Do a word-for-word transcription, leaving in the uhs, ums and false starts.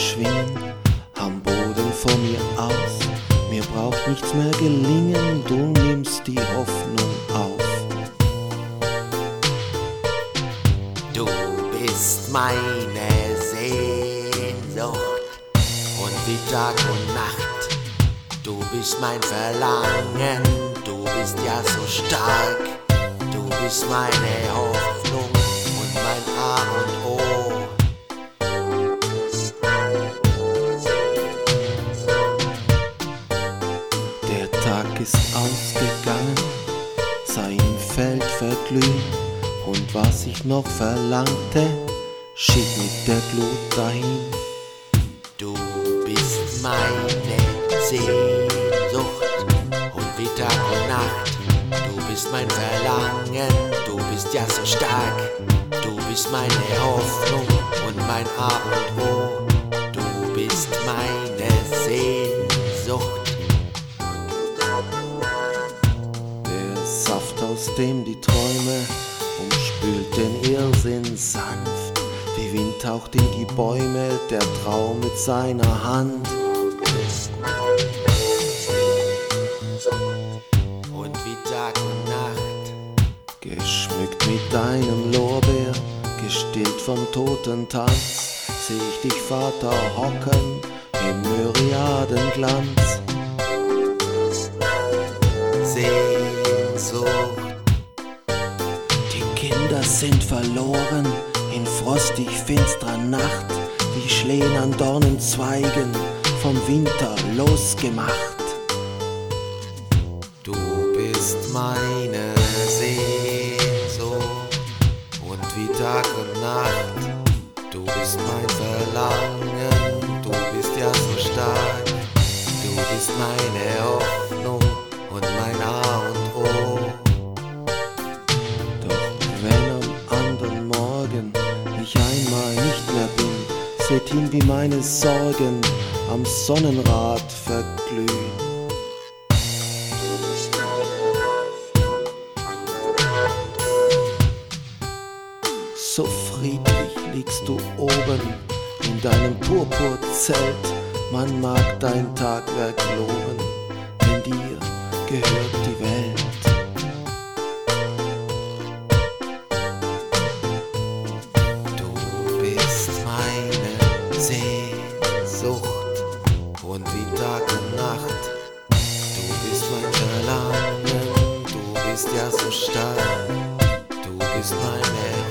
schwingen am Boden vor mir aus. Mir braucht nichts mehr gelingen, du nimmst die Hoffnung auf. Du bist meine Sehnsucht und wie Tag und Nacht. Du bist mein Verlangen, du bist ja so stark. Du bist meine Hoffnung und mein A und O. Der Tag ist ausgegangen, sein Feld verglüht, und was ich noch verlangte, schick mit der Glut dahin. Du bist meine Sehnsucht und wie Tag und Nacht. Du bist mein Verlangen, du bist ja so stark. Du bist meine Hoffnung und mein A und O. Du bist meine Sehnsucht. Der Saft, aus dem die Träume umspült den Irrsinn sanft. Wie Wind taucht in die Bäume der Traum mit seiner Hand. Und wie Tag und Nacht, geschmückt mit deinem Lorbeer, gestillt vom Totentanz, seh ich dich, Vater, hocken im Myriadenglanz. Sehnsucht. Die Kinder sind verloren in frostig finstrer Nacht, wie Schlehen an Dornenzweigen vom Winter losgemacht. Du bist meine Sehnsucht und wie Tag und Nacht. Du bist mein Verlangen, du bist ja so stark. Du bist meine Hoffnung und mein A und O. Doch wenn am anderen Morgen ich einmal nicht mehr bin, seht hin, wie meine Sorgen am Sonnenrad verglühen. So friedlich liegst du oben in deinem Purpurzelt. Man mag dein Tagwerk loben, denn dir gehört die Welt. Du bist meine Sehnsucht und wie Tag und Nacht. Du bist mein Verlangen, du bist ja so stark. Du bist meine